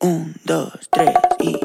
1, 2, 3 y...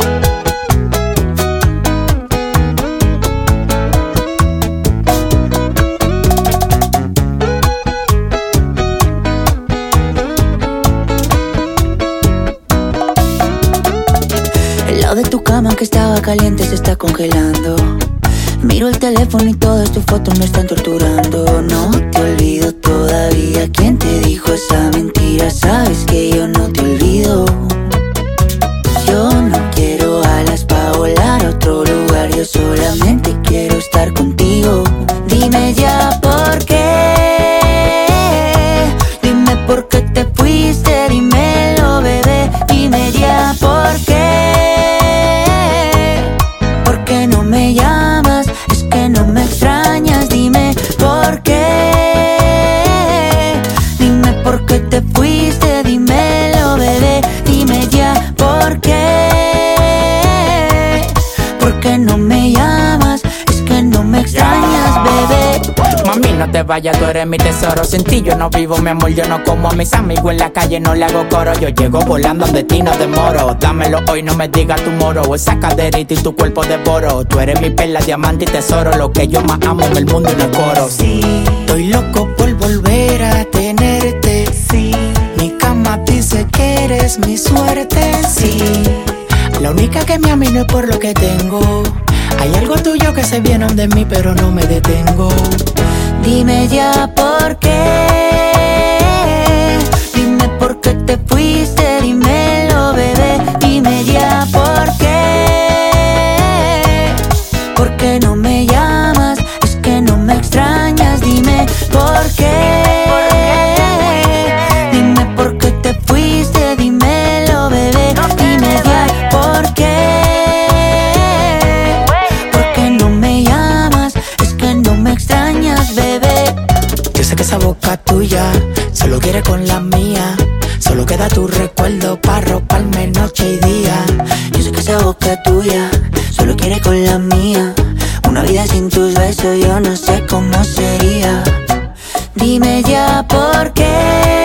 El lado de tu cama que estaba caliente se está congelando. Miro el teléfono y todas tus fotos me están torturando. No te olvido todavía. ¿Quién te dijo esa mentira? Sabes que yo no te olvido. Yo no quiero alas pa' volar a otro lugar. Yo solamente quiero estar contigo. Dime ya por qué. Dime por qué te fuiste. Dímelo, bebé. Dime ya por qué. ¿Por qué no me llamas? Es que no me extrañas. Dime por qué. Dime por qué te fuiste. Dímelo, bebé. Dime ya por qué. ¿Por qué no me llamas? Es que no me extrañas, bebé. Mami, no te vayas, tú eres mi tesoro. Sin ti yo no vivo, mi amor, yo no como a mis amigos en la calle, no le hago coro. Yo llego volando donde ti no demoro. Dámelo hoy, no me digas tu moro. Esa caderita y tu cuerpo devoro. Tú eres mi perla, diamante y tesoro. Lo que yo más amo en el mundo y no el coro. Sí, estoy loco por volver a tenerte. Sí, mi cama dice que eres mi suerte. Sí, la única que me ama y no es por lo que tengo. Hay algo tuyo que se viene de mí, pero no me detengo. Dime ya por qué. Dime por qué te fuiste. Dímelo, bebé. Dime ya por qué. ¿Por qué no me llamas? Es que no me extrañas. Dime por qué. Dime por qué te fuiste. Dímelo, bebé. Dime ya por qué. ¿Por qué no me llamas? Es que no me extrañas, bebé. Yo sé que esa boca tuya solo quiere con la mía. Solo queda tu recuerdo para roparme noche y día. Yo sé que esa boca tuya solo quiere con la mía. Una vida sin tus besos yo no sé cómo sería. Dime ya por qué.